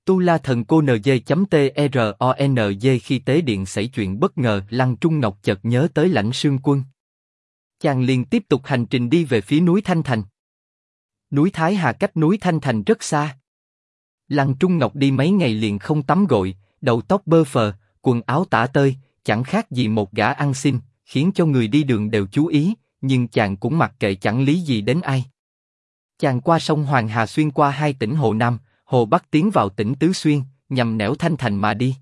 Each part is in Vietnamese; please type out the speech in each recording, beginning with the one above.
Tu La Thần Cô NG.TRONG. Khi tế điện xảy chuyện bất ngờ, Lăng Trung Ngọc chợt nhớ tới Lãnh Sương Quân. Chàng liền tiếp tục hành trình đi về phía núi Thanh Thành. Núi Thái Hà cách núi Thanh Thành rất xa. Lăng Trung Ngọc đi mấy ngày liền không tắm gội, đầu tóc bơ phờ, quần áo tả tơi, chẳng khác gì một gã ăn xin, khiến cho người đi đường đều chú ý, nhưng chàng cũng mặc kệ chẳng lý gì đến ai. Chàng qua sông Hoàng Hà xuyên qua hai tỉnh Hồ Nam, Hồ Bắc tiến vào tỉnh Tứ Xuyên, nhằm nẻo Thanh Thành mà đi.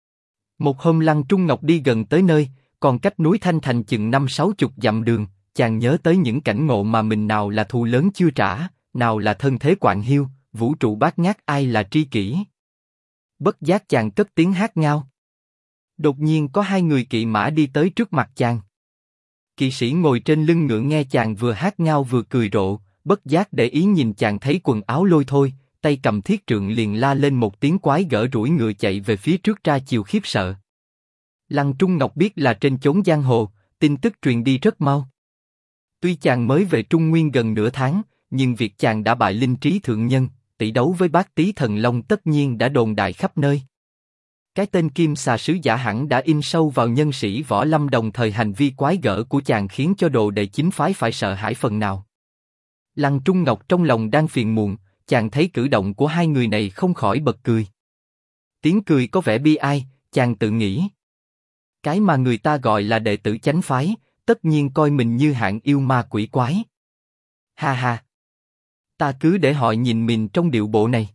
Một hôm Lăng Trung Ngọc đi gần tới nơi, còn cách núi Thanh Thành chừng 50-60 dặm đường, chàng nhớ tới những cảnh ngộ mà mình nào là thù lớn chưa trả, nào là thân thế quạng hiu, vũ trụ bát ngát ai là tri kỷ. Bất giác chàng cất tiếng hát ngao. Đột nhiên có hai người kỵ mã đi tới trước mặt chàng. Kỵ sĩ ngồi trên lưng ngựa nghe chàng vừa hát ngao vừa cười rộ, bất giác để ý nhìn chàng thấy quần áo lôi thôi, tay cầm thiết trượng liền la lên một tiếng quái gở rủi ngựa chạy về phía trước ra chiều khiếp sợ. Lăng Trung Ngọc biết là trên chốn giang hồ, tin tức truyền đi rất mau. Tuy chàng mới về Trung Nguyên gần nửa tháng, nhưng việc chàng đã bại Linh Trí thượng nhân, tỷ đấu với Bát Tý Thần Long tất nhiên đã đồn đại khắp nơi. Cái tên Kim Xà Sứ Giả hẳn đã in sâu vào nhân sĩ võ lâm, đồng thời hành vi quái gở của chàng khiến cho đồ đệ chính phái phải sợ hãi phần nào. Lăng Trung Ngọc trong lòng đang phiền muộn, chàng thấy cử động của hai người này không khỏi bật cười. Tiếng cười có vẻ bi ai, chàng tự nghĩ. Cái mà người ta gọi là đệ tử chánh phái, tất nhiên coi mình như hạng yêu ma quỷ quái. Ha ha! Ta cứ để họ nhìn mình trong điệu bộ này.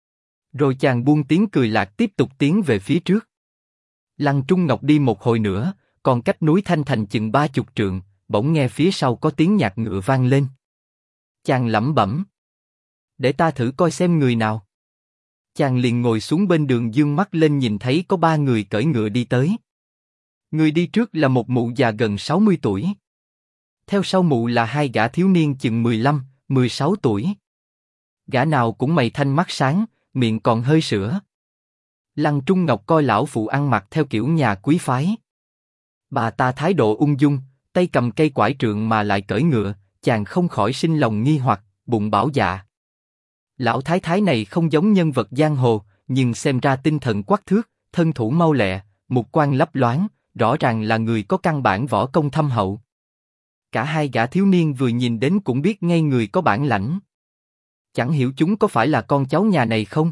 Rồi chàng buông tiếng cười lạc tiếp tục tiến về phía trước. Lăng Trung Ngọc đi một hồi nữa, còn cách núi Thanh Thành chừng 30 trượng, bỗng nghe phía sau có tiếng nhạc ngựa vang lên. Chàng lẩm bẩm. Để ta thử coi xem người nào. Chàng liền ngồi xuống bên đường dương mắt lên nhìn thấy có 3 người cưỡi ngựa đi tới. Người đi trước là một mụ già gần 60 tuổi. Theo sau mụ là hai gã thiếu niên chừng 15-16 tuổi. Gã nào cũng mày thanh mắt sáng, miệng còn hơi sữa. Lăng Trung Ngọc coi lão phụ ăn mặc theo kiểu nhà quý phái. Bà ta thái độ ung dung, tay cầm cây quải trượng mà lại cưỡi ngựa, chàng không khỏi sinh lòng nghi hoặc, bụng bảo dạ. Lão thái thái này không giống nhân vật giang hồ, nhưng xem ra tinh thần quắc thước, thân thủ mau lẹ, mục quan lấp loáng, rõ ràng là người có căn bản võ công thâm hậu. Cả hai gã thiếu niên vừa nhìn đến cũng biết ngay người có bản lãnh. Chẳng hiểu chúng có phải là con cháu nhà này không?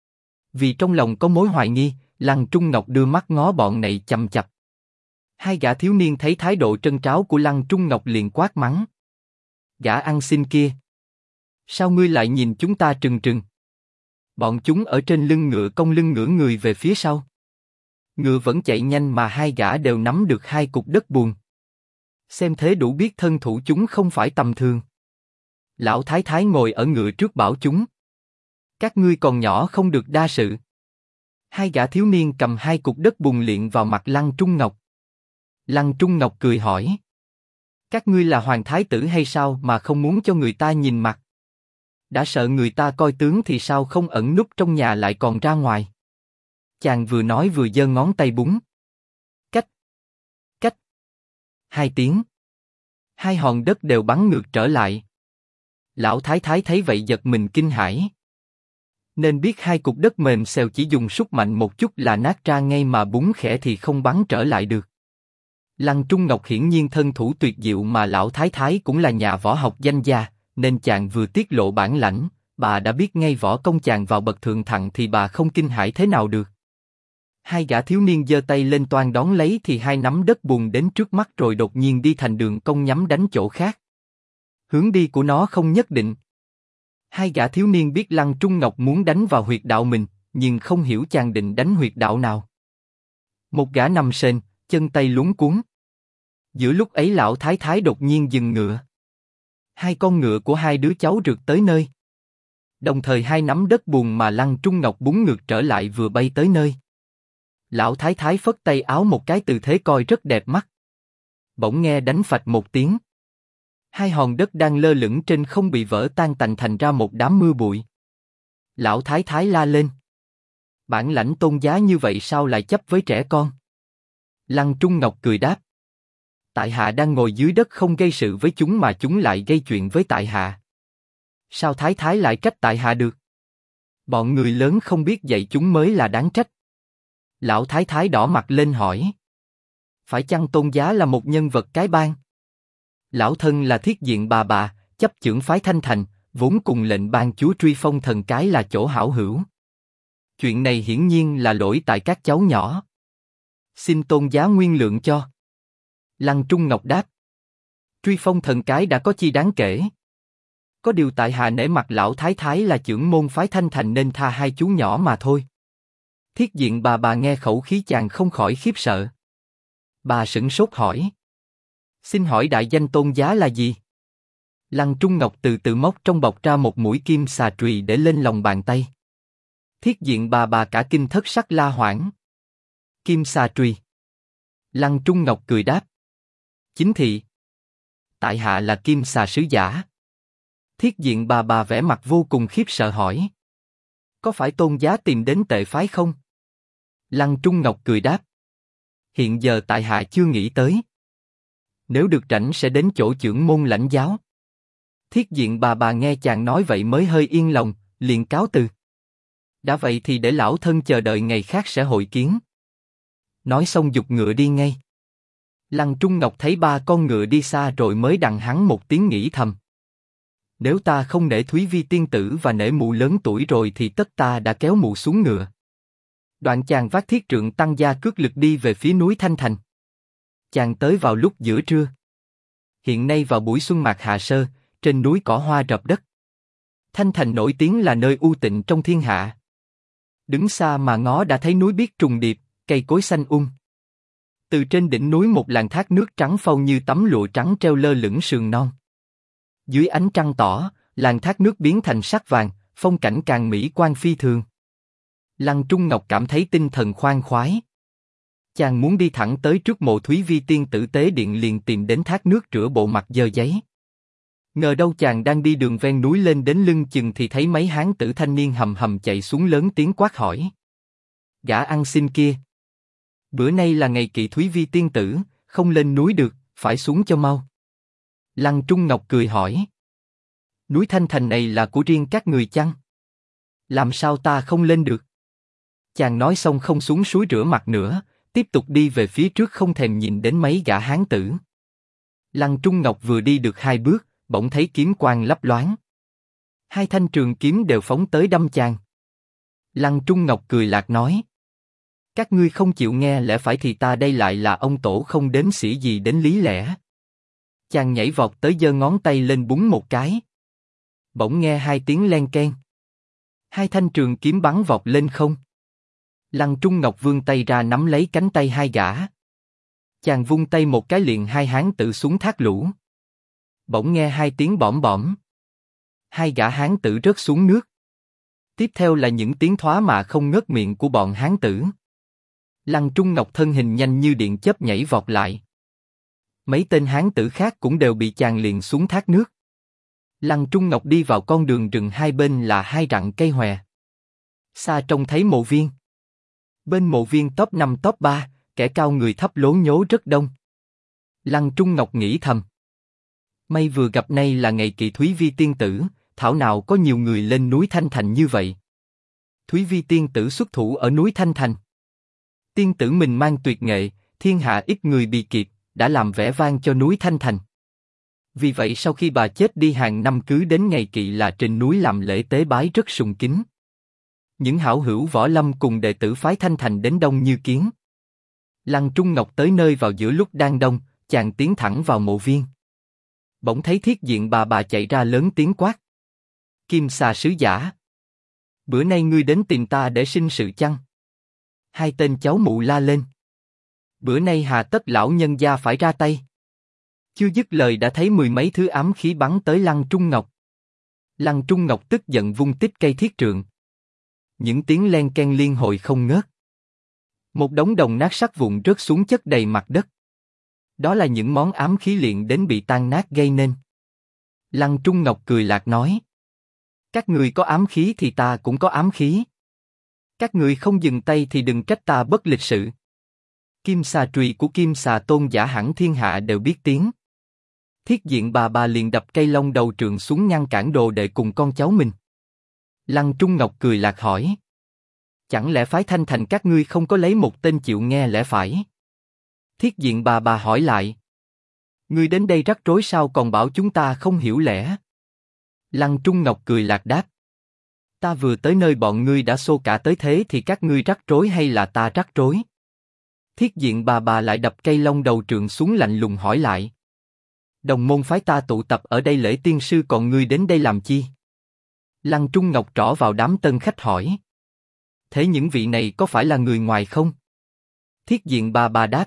Vì trong lòng có mối hoài nghi, Lăng Trung Ngọc đưa mắt ngó bọn này chằm chằm. Hai gã thiếu niên thấy thái độ trân tráo của Lăng Trung Ngọc liền quát mắng. Gã ăn xin kia! Sao ngươi lại nhìn chúng ta trừng trừng? Bọn chúng ở trên lưng ngựa cong lưng ngửa người về phía sau. Ngựa vẫn chạy nhanh mà hai gã đều nắm được hai cục đất buồn. Xem thế đủ biết thân thủ chúng không phải tầm thường. Lão thái thái ngồi ở ngựa trước bảo chúng. Các ngươi còn nhỏ không được đa sự. Hai gã thiếu niên cầm hai cục đất bùn liệng vào mặt Lăng Trung Ngọc. Lăng Trung Ngọc cười hỏi. Các ngươi là hoàng thái tử hay sao mà không muốn cho người ta nhìn mặt? Đã sợ người ta coi tướng thì sao không ẩn núp trong nhà lại còn ra ngoài? Chàng vừa nói vừa giơ ngón tay búng. Cách. Cách. 2 tiếng. 2 hòn đất đều bắn ngược trở lại. Lão thái thái thấy vậy giật mình kinh hãi. Nên biết hai cục đất mềm xèo chỉ dùng sức mạnh một chút là nát ra ngay mà búng khẽ thì không bắn trở lại được. Lăng Trung Ngọc hiển nhiên thân thủ tuyệt diệu mà lão thái thái cũng là nhà võ học danh gia, nên chàng vừa tiết lộ bản lãnh, bà đã biết ngay võ công chàng vào bậc thượng thặng thì bà không kinh hãi thế nào được. Hai gã thiếu niên giơ tay lên toan đón lấy thì hai nắm đất bùn đến trước mắt rồi đột nhiên đi thành đường cong nhắm đánh chỗ khác. Hướng đi của nó không nhất định. Hai gã thiếu niên biết Lăng Trung Ngọc muốn đánh vào huyệt đạo mình, nhưng không hiểu chàng định đánh huyệt đạo nào. Một gã nằm sền, chân tay luống cuống. Giữa lúc ấy lão thái thái đột nhiên dừng ngựa. Hai con ngựa của hai đứa cháu rượt tới nơi. Đồng thời hai nắm đất bùn mà Lăng Trung Ngọc búng ngược trở lại vừa bay tới nơi. Lão thái thái phất tay áo một cái tư thế coi rất đẹp mắt. Bỗng nghe đánh phạch một tiếng. Hai hòn đất đang lơ lửng trên không bị vỡ tan tành thành ra một đám mưa bụi. Lão thái thái la lên. Bản lãnh tôn giá như vậy sao lại chấp với trẻ con? Lăng Trung Ngọc cười đáp. Tại hạ đang ngồi dưới đất không gây sự với chúng mà chúng lại gây chuyện với tại hạ. Sao thái thái lại trách tại hạ được? Bọn người lớn không biết dạy chúng mới là đáng trách. Lão Thái Thái đỏ mặt lên hỏi. Phải chăng Tôn Giá là một nhân vật cái bang? Lão thân là Thiết Diện bà, chấp chưởng phái Thanh Thành, vốn cùng lệnh ban chúa truy phong thần cái là chỗ hảo hữu. Chuyện này hiển nhiên là lỗi tại các cháu nhỏ. Xin Tôn Giá nguyên lượng cho. Lăng Trung Ngọc đáp. Truy phong thần cái đã có chi đáng kể. Có điều tại hạ nể mặt lão Thái Thái là chưởng môn phái Thanh Thành nên tha hai chú nhỏ mà thôi. Thiết Diện bà nghe khẩu khí chàng không khỏi khiếp sợ. Bà sửng sốt hỏi. Xin hỏi đại danh Tôn Giá là gì? Lăng Trung Ngọc từ từ móc trong bọc ra một mũi kim xà trùy để lên lòng bàn tay. Thiết Diện bà cả kinh thất sắc la hoảng. Kim xà trùy. Lăng Trung Ngọc cười đáp. Chính thị. Tại hạ là kim xà sứ giả. Thiết Diện bà vẻ mặt vô cùng khiếp sợ hỏi. Có phải Tôn Giá tìm đến tệ phái không? Lăng Trung Ngọc cười đáp. Hiện giờ tại hạ chưa nghĩ tới. Nếu được rảnh sẽ đến chỗ chưởng môn lãnh giáo. Thiết Diện bà nghe chàng nói vậy mới hơi yên lòng, liền cáo từ. Đã vậy thì để lão thân chờ đợi ngày khác sẽ hội kiến. Nói xong giục ngựa đi ngay. Lăng Trung Ngọc thấy ba con ngựa đi xa rồi mới đằng hắn một tiếng nghĩ thầm. Nếu ta không nể Thúy Vi tiên tử và nể mụ lớn tuổi rồi thì tất ta đã kéo mụ xuống ngựa. Đoạn chàng vác thiết trượng tăng gia cước lực đi về phía núi Thanh Thành. Chàng tới vào lúc giữa trưa. Hiện nay vào buổi xuân mạt hạ sơ, trên núi cỏ hoa rợp đất. Thanh Thành nổi tiếng là nơi u tịnh trong thiên hạ. Đứng xa mà ngó đã thấy núi biếc trùng điệp, cây cối xanh Từ trên đỉnh núi một làn thác nước trắng phau như tấm lụa trắng treo lơ lửng sườn non. Dưới ánh trăng tỏ, làn thác nước biến thành sắc vàng, phong cảnh càng mỹ quan phi thường. Lăng Trung Ngọc cảm thấy tinh thần khoan khoái. Chàng muốn đi thẳng tới trước mộ Thúy Vi tiên tử tế điện liền tìm đến thác nước rửa bộ mặt dơ giấy. Ngờ đâu chàng đang đi đường ven núi lên đến lưng chừng thì thấy mấy hán tử thanh niên hầm hầm chạy xuống lớn tiếng quát hỏi. Gã ăn xin kia! Bữa nay là ngày kỵ Thúy Vi tiên tử, không lên núi được, phải xuống cho mau. Lăng Trung Ngọc cười hỏi. Núi Thanh Thành này là của riêng các người chăng? Làm sao ta không lên được? Chàng nói xong không xuống suối rửa mặt nữa, tiếp tục đi về phía trước không thèm nhìn đến mấy gã hán tử. Lăng Trung Ngọc vừa đi được 2 bước, bỗng thấy kiếm quang lấp loáng. 2 thanh trường kiếm đều phóng tới đâm chàng. Lăng Trung Ngọc cười lạc nói. Các ngươi không chịu nghe lẽ phải thì ta đây lại là ông tổ không đếm xỉa gì đến lý lẽ. Chàng nhảy vọt tới giơ ngón tay lên búng một cái. Bỗng nghe 2 tiếng len keng. 2 thanh trường kiếm bắn vọt lên không. Lăng Trung Ngọc vươn tay ra nắm lấy cánh tay 2 gã. Chàng vung tay một cái liền 2 hán tử xuống thác lũ. Bỗng nghe 2 tiếng bõm bõm. 2 gã hán tử rớt xuống nước. Tiếp theo là những tiếng thoá mạ không ngớt miệng của bọn hán tử. Lăng Trung Ngọc thân hình nhanh như điện chớp nhảy vọt lại. Mấy tên hán tử khác cũng đều bị chàng liền xuống thác nước. Lăng Trung Ngọc đi vào con đường rừng hai bên là 2 rặng cây hòe. Xa trông thấy mộ viên. Bên mộ viên top 5 top 3, kẻ cao người thấp lố nhố rất đông. Lăng Trung Ngọc nghĩ thầm. May vừa gặp nay là ngày kỵ Thúy Vi tiên tử, thảo nào có nhiều người lên núi Thanh Thành như vậy. Thúy Vi tiên tử xuất thủ ở núi Thanh Thành. Tiên tử mình mang tuyệt nghệ, thiên hạ ít người bì kịp, đã làm vẻ vang cho núi Thanh Thành. Vì vậy sau khi bà chết đi hàng năm cứ đến ngày kỵ là trên núi làm lễ tế bái rất sùng kính. Những hảo hữu võ lâm cùng đệ tử phái Thanh Thành đến đông như kiến. Lăng Trung Ngọc tới nơi vào giữa lúc đang đông, chàng tiến thẳng vào mộ viên. Bỗng thấy Thiết Diện bà chạy ra lớn tiếng quát. Kim xà sứ giả! Bữa nay ngươi đến tìm ta để sinh sự chăng? 2 tên cháu mụ la lên. Bữa nay hà tất lão nhân gia phải ra tay. Chưa dứt lời đã thấy 10 mấy thứ ám khí bắn tới Lăng Trung Ngọc. Lăng Trung Ngọc tức giận vung tích cây thiết trượng. Những tiếng len keng liên hồi không ngớt. Một đống đồng nát sắt vụn rớt xuống chất đầy mặt đất. Đó là những món ám khí luyện đến bị tan nát gây nên. Lăng Trung Ngọc cười lạc nói. Các người có ám khí thì ta cũng có ám khí. Các người không dừng tay thì đừng trách ta bất lịch sự. Kim xà trùy của Kim xà tôn giả hẳn thiên hạ đều biết tiếng. Thiết Diện bà liền đập cây long đầu trượng xuống ngăn cản đồ đệ cùng con cháu mình. Lăng Trung Ngọc cười lạc hỏi. Chẳng lẽ phái Thanh Thành các ngươi không có lấy một tên chịu nghe lẽ phải? Thiết Diện bà hỏi lại. Ngươi đến đây rắc rối sao còn bảo chúng ta không hiểu lẽ? Lăng Trung Ngọc cười lạc đáp. Ta vừa tới nơi bọn ngươi đã xô cả tới thế thì các ngươi rắc rối hay là ta rắc rối? Thiết Diện bà lại đập cây long đầu trượng xuống lạnh lùng hỏi lại. Đồng môn phái ta tụ tập ở đây lễ tiên sư còn ngươi đến đây làm chi? Lăng Trung Ngọc trỏ vào đám tân khách hỏi. Thế những vị này có phải là người ngoài không? Thiết Diện bà đáp.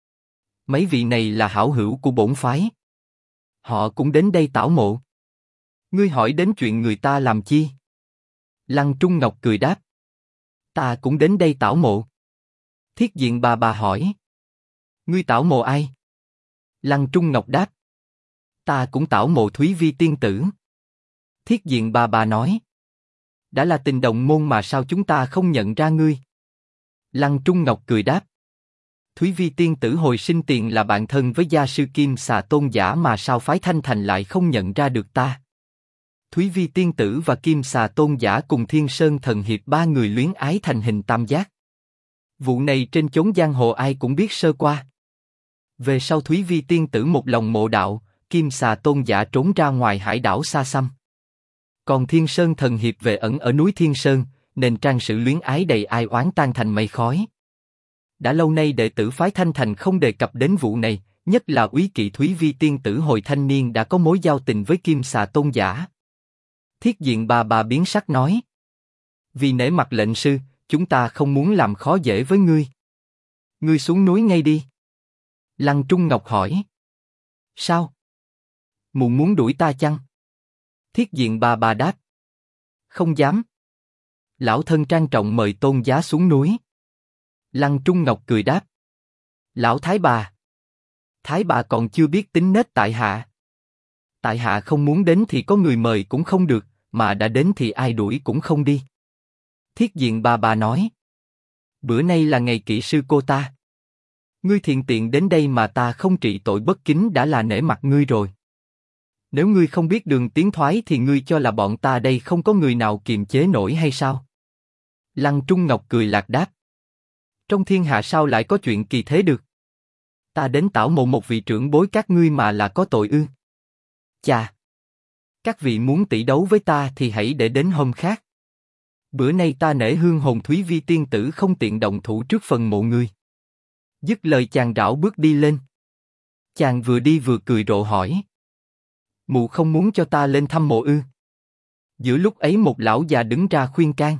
Mấy vị này là hảo hữu của bổn phái. Họ cũng đến đây tảo mộ. Ngươi hỏi đến chuyện người ta làm chi? Lăng Trung Ngọc cười đáp. Ta cũng đến đây tảo mộ. Thiết Diện bà hỏi. Ngươi tảo mộ ai? Lăng Trung Ngọc đáp. Ta cũng tảo mộ Thúy Vi tiên tử. Thiết Diện bà nói. Đã là tình đồng môn mà sao chúng ta không nhận ra ngươi? Lăng Trung Ngọc cười đáp. Thúy Vi tiên tử hồi sinh tiền là bạn thân với gia sư Kim Xà Tôn giả mà sao phái Thanh Thành lại không nhận ra được ta? Thúy Vi tiên tử và Kim Xà Tôn giả cùng Thiên Sơn Thần Hiệp ba người luyến ái thành hình tam giác. Vụ này trên chốn giang hồ ai cũng biết sơ qua. Về sau Thúy Vi tiên tử một lòng mộ đạo, Kim Xà Tôn giả trốn ra ngoài hải đảo xa xăm. Còn Thiên Sơn Thần Hiệp về ẩn ở núi Thiên Sơn, nên trang sự luyến ái đầy ai oán tan thành mây khói. Đã lâu nay đệ tử phái Thanh Thành không đề cập đến vụ này, nhất là úy kỵ Thúy Vi tiên tử hồi thanh niên đã có mối giao tình với Kim Xà Tôn giả. Thiết Diện bà biến sắc nói. Vì nể mặt lệnh sư, chúng ta không muốn làm khó dễ với ngươi. Ngươi xuống núi ngay đi. Lăng Trung Ngọc hỏi. Sao? Mụ muốn đuổi ta chăng? Thiết Diện bà đáp. Không dám. Lão thân trang trọng mời Tôn giá xuống núi. Lăng Trung Ngọc cười đáp. Lão Thái bà còn chưa biết tính nết tại hạ. Tại hạ không muốn đến thì có người mời cũng không được, mà đã đến thì ai đuổi cũng không đi. Thiết Diện bà nói. Bữa nay là ngày kỵ sư cô ta. Ngươi thiện tiện đến đây mà ta không trị tội bất kính đã là nể mặt ngươi rồi. Nếu ngươi không biết đường tiến thoái thì ngươi cho là bọn ta đây không có người nào kiềm chế nổi hay sao? Lăng Trung Ngọc cười lạc đáp. Trong thiên hạ sao lại có chuyện kỳ thế được? Ta đến tảo mộ một vị trưởng bối các ngươi mà là có tội ư? Chà! Các vị muốn tỷ đấu với ta thì hãy để đến hôm khác. Bữa nay ta nể hương hồn Thúy Vi tiên tử không tiện động thủ trước phần mộ ngươi. Dứt lời chàng rảo bước đi lên. Chàng vừa đi vừa cười rộ hỏi. Mụ không muốn cho ta lên thăm mộ ư? Giữa lúc ấy một lão già đứng ra khuyên can.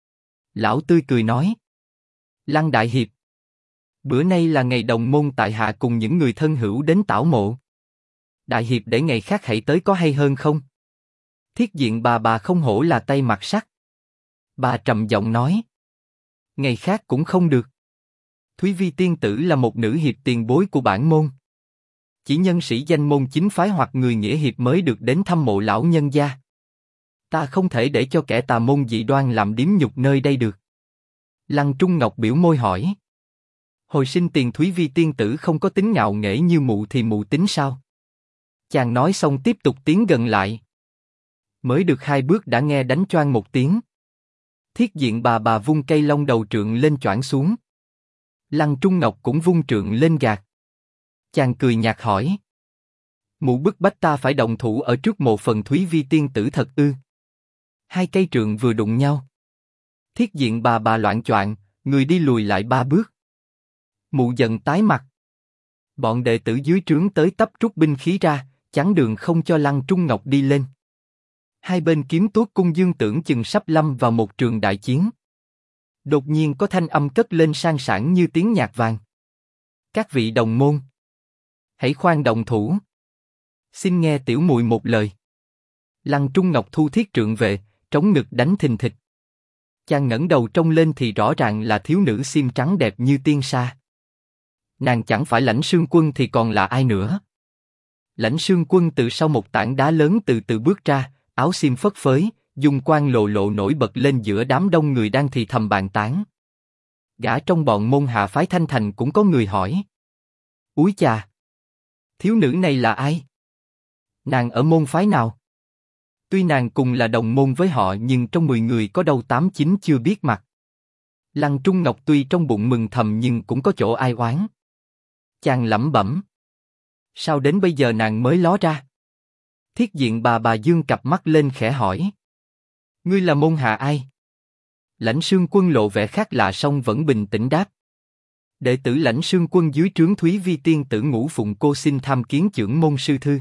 Lão tươi cười nói. Lăng đại hiệp. Bữa nay là ngày đồng môn tại hạ cùng những người thân hữu đến tảo mộ. Đại hiệp để ngày khác hãy tới có hay hơn không? Thiết Diện bà không hổ là tay mặt sắt. Bà trầm giọng nói. Ngày khác cũng không được. Thúy Vi tiên tử là một nữ hiệp tiền bối của bản môn. Chỉ nhân sĩ danh môn chính phái hoặc người nghĩa hiệp mới được đến thăm mộ lão nhân gia. Ta không thể để cho kẻ tà môn dị đoan làm điếm nhục nơi đây được. Lăng Trung Ngọc biểu môi hỏi. Hồi sinh tiền Thúy Vi tiên tử không có tính ngạo nghễ như mụ thì mụ tính sao? Chàng nói xong tiếp tục tiến gần lại. Mới được 2 bước đã nghe đánh choang một tiếng. Thiết Diện bà vung cây long đầu trượng lên choảng xuống. Lăng Trung Ngọc cũng vung trượng lên gạt. Chàng cười nhạt hỏi. Mụ bức bách ta phải động thủ ở trước mộ phần Thúy Vi tiên tử thật ư? 2 cây trượng vừa đụng nhau. Thiết Diện bà loạng choạng, người đi lùi lại 3 bước. Mụ giận tái mặt. Bọn đệ tử dưới trướng tới tấp rút binh khí ra, chắn đường không cho Lăng Trung Ngọc đi lên. Hai bên kiếm tuốt cung dương tưởng chừng sắp lâm vào một trường đại chiến. Đột nhiên có thanh âm cất lên sang sảng như tiếng nhạc vàng. Các vị đồng môn, hãy khoan động thủ. Xin nghe tiểu muội một lời. Lăng Trung Ngọc thu thiết trượng về, trống ngực đánh thình thịch. Chàng ngẩng đầu trông lên thì rõ ràng là thiếu nữ xiêm trắng đẹp như tiên sa. Nàng chẳng phải Lãnh Sương Quân thì còn là ai nữa? Lãnh Sương Quân từ sau một tảng đá lớn từ từ bước ra, áo xiêm phất phới, dung quang lộ lộ nổi bật lên giữa đám đông người đang thì thầm bàn tán. Gã trong bọn môn hạ phái Thanh Thành cũng có người hỏi. Úi chà! Thiếu nữ này là ai? Nàng ở môn phái nào? Tuy nàng cùng là đồng môn với họ nhưng trong 10 người có đâu 8-9 chưa biết mặt. Lăng Trung Ngọc tuy trong bụng mừng thầm nhưng cũng có chỗ ai oán. Chàng lẩm bẩm. Sao đến bây giờ nàng mới ló ra? Thiết Diện bà dương cặp mắt lên khẽ hỏi. Ngươi là môn hạ ai? Lãnh Sương Quân lộ vẻ khác lạ song vẫn bình tĩnh đáp. Đệ tử Lãnh Sương Quân dưới trướng Thúy Vi tiên tử Ngũ Phụng cô xin tham kiến chưởng môn sư thư.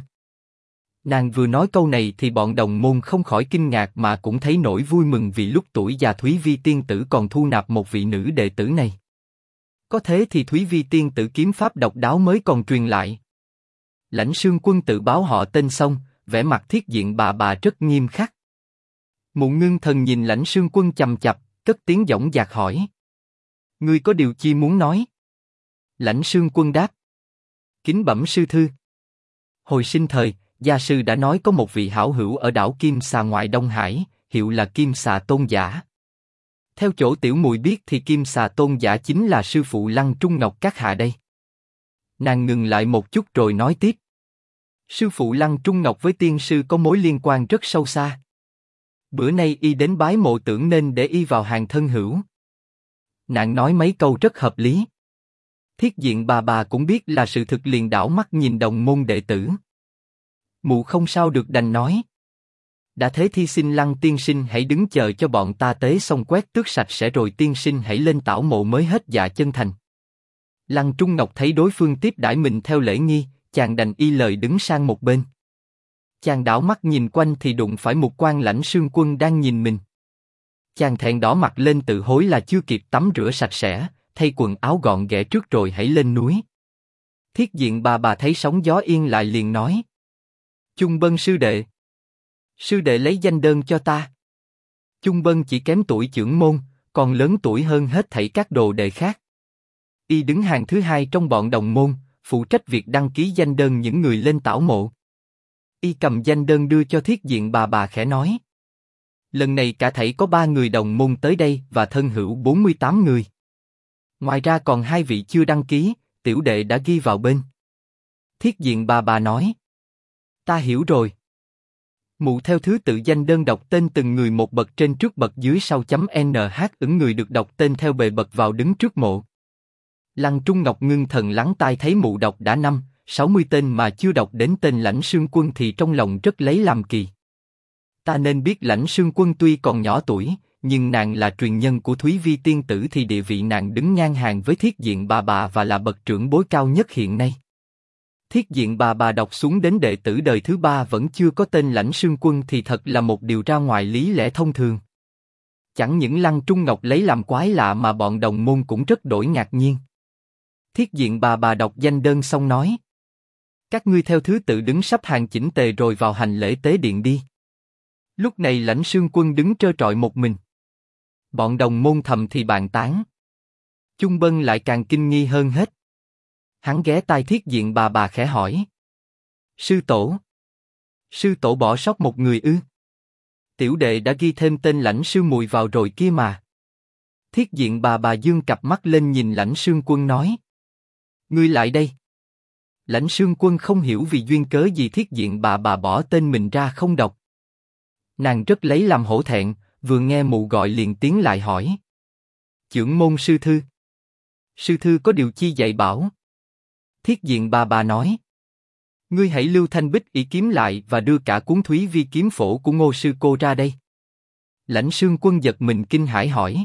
Nàng vừa nói câu này thì bọn đồng môn không khỏi kinh ngạc mà cũng thấy nỗi vui mừng vì lúc tuổi già Thúy Vi tiên tử còn thu nạp một vị nữ đệ tử này. Có thế thì Thúy Vi tiên tử kiếm pháp độc đáo mới còn truyền lại. Lãnh Sương Quân tự báo họ tên xong, vẻ mặt Thiết Diện bà rất nghiêm khắc. Mụ ngưng thần nhìn Lãnh Sương Quân chằm chằm, cất tiếng dõng dạc hỏi. Ngươi có điều chi muốn nói? Lãnh Sương Quân đáp. Kính bẩm sư thư. Hồi sinh thời, gia sư đã nói có một vị hảo hữu ở đảo Kim Xà ngoại Đông Hải, hiệu là Kim Xà Tôn Giả. Theo chỗ tiểu muội biết thì Kim Xà Tôn Giả chính là sư phụ Lăng Trung Ngọc các hạ đây. Nàng ngừng lại một chút rồi nói tiếp. Sư phụ Lăng Trung Ngọc với tiên sư có mối liên quan rất sâu xa. Bữa nay y đến bái mộ tưởng nên để y vào hàng thân hữu. Nàng nói mấy câu rất hợp lý. Thiết Diện bà cũng biết là sự thực liền đảo mắt nhìn đồng môn đệ tử. Mụ không sao được đành nói. Đã thế thì xin Lăng tiên sinh hãy đứng chờ cho bọn ta tế xong quét tước sạch sẽ rồi tiên sinh hãy lên tảo mộ mới hết dạ chân thành. Lăng Trung Ngọc thấy đối phương tiếp đãi mình theo lễ nghi, chàng đành y lời đứng sang một bên. Chàng đảo mắt nhìn quanh thì đụng phải một quan Lãnh Sương Quân đang nhìn mình. Chàng thẹn đỏ mặt lên tự hối là chưa kịp tắm rửa sạch sẽ, thay quần áo gọn ghẽ trước rồi hãy lên núi. Thiết Diện bà thấy sóng gió yên lại liền nói. Chung Bân sư đệ. Sư đệ lấy danh đơn cho ta. Chung Bân chỉ kém tuổi chưởng môn, còn lớn tuổi hơn hết thảy các đồ đệ khác. Y đứng hàng thứ hai trong bọn đồng môn, phụ trách việc đăng ký danh đơn những người lên tảo mộ. Y cầm danh đơn đưa cho Thiết Diện bà khẽ nói. Lần này cả thảy có 3 người đồng môn tới đây và thân hữu 48 người. Ngoài ra còn 2 vị chưa đăng ký, tiểu đệ đã ghi vào bên. Thiết Diện bà nói. Ta hiểu rồi. Mụ theo thứ tự danh đơn đọc tên từng người một bậc trên trước bậc dưới sau chấm NH ứng người được đọc tên theo bề bậc vào đứng trước mộ. Lăng Trung Ngọc ngưng thần lắng tai thấy mụ đọc đã 50-60 tên mà chưa đọc đến tên Lãnh Sương Quân thì trong lòng rất lấy làm kỳ. Ta nên biết Lãnh Sương Quân tuy còn nhỏ tuổi, nhưng nàng là truyền nhân của Thúy Vi tiên tử thì địa vị nàng đứng ngang hàng với Thiết Diện bà và là bậc trưởng bối cao nhất hiện nay. Thiết Diện bà đọc xuống đến đệ tử đời thứ 3 vẫn chưa có tên Lãnh Sương Quân thì thật là một điều ra ngoài lý lẽ thông thường. Chẳng những Lăng Trung Ngọc lấy làm quái lạ mà bọn đồng môn cũng rất đổi ngạc nhiên. Thiết Diện bà đọc danh đơn xong nói. Các ngươi theo thứ tự đứng sắp hàng chỉnh tề rồi vào hành lễ tế điện đi. Lúc này Lãnh Sương Quân đứng trơ trọi một mình. Bọn đồng môn thầm thì bàn tán. Chung Bân lại càng kinh nghi hơn hết. Hắn ghé tai Thiết Diện bà khẽ hỏi. Sư tổ bỏ sót một người ư? Tiểu đệ đã ghi thêm tên Lãnh Sư Mùi vào rồi kia mà. Thiết Diện bà dương cặp mắt lên nhìn Lãnh Sương Quân nói. Ngươi lại đây. Lãnh Sương Quân không hiểu vì duyên cớ gì Thiết Diện bà bỏ tên mình ra không đọc. Nàng rất lấy làm hổ thẹn, vừa nghe mụ gọi liền tiến lại hỏi. Chưởng môn sư thư. Sư thư có điều chi dạy bảo? Thiết Diện bà nói. Ngươi hãy lưu thanh bích ỷ kiếm lại và đưa cả cuốn Thúy Vi kiếm phổ của Ngô sư cô ra đây. Lãnh Sương Quân giật mình kinh hãi hỏi.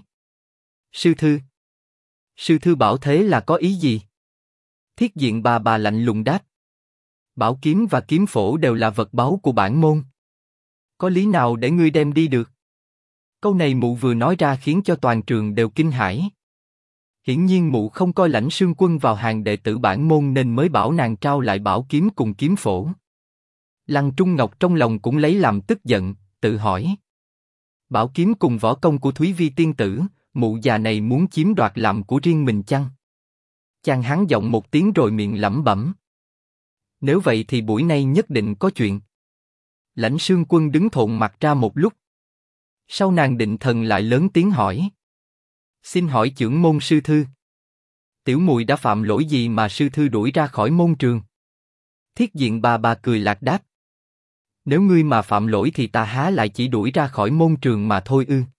Sư thư bảo thế là có ý gì? Thiết Diện bà lạnh lùng đáp. Bảo kiếm và kiếm phổ đều là vật báu của bản môn. Có lý nào để ngươi đem đi được? Câu này mụ vừa nói ra khiến cho toàn trường đều kinh hãi. Hiển nhiên mụ không coi Lãnh Sương Quân vào hàng đệ tử bản môn nên mới bảo nàng trao lại bảo kiếm cùng kiếm phổ. Lăng Trung Ngọc trong lòng cũng lấy làm tức giận, tự hỏi. Bảo kiếm cùng võ công của Thúy Vi tiên tử, mụ già này muốn chiếm đoạt làm của riêng mình chăng? Chàng hắn giọng một tiếng rồi miệng lẩm bẩm. Nếu vậy thì buổi nay nhất định có chuyện. Lãnh Sương Quân đứng thộn mặt ra một lúc. Sau nàng định thần lại lớn tiếng hỏi. Xin hỏi chưởng môn sư thư. Tiểu muội đã phạm lỗi gì mà sư thư đuổi ra khỏi môn trường? Thiết Diện bà cười lạc đáp. Nếu ngươi mà phạm lỗi thì ta há lại chỉ đuổi ra khỏi môn trường mà thôi ư?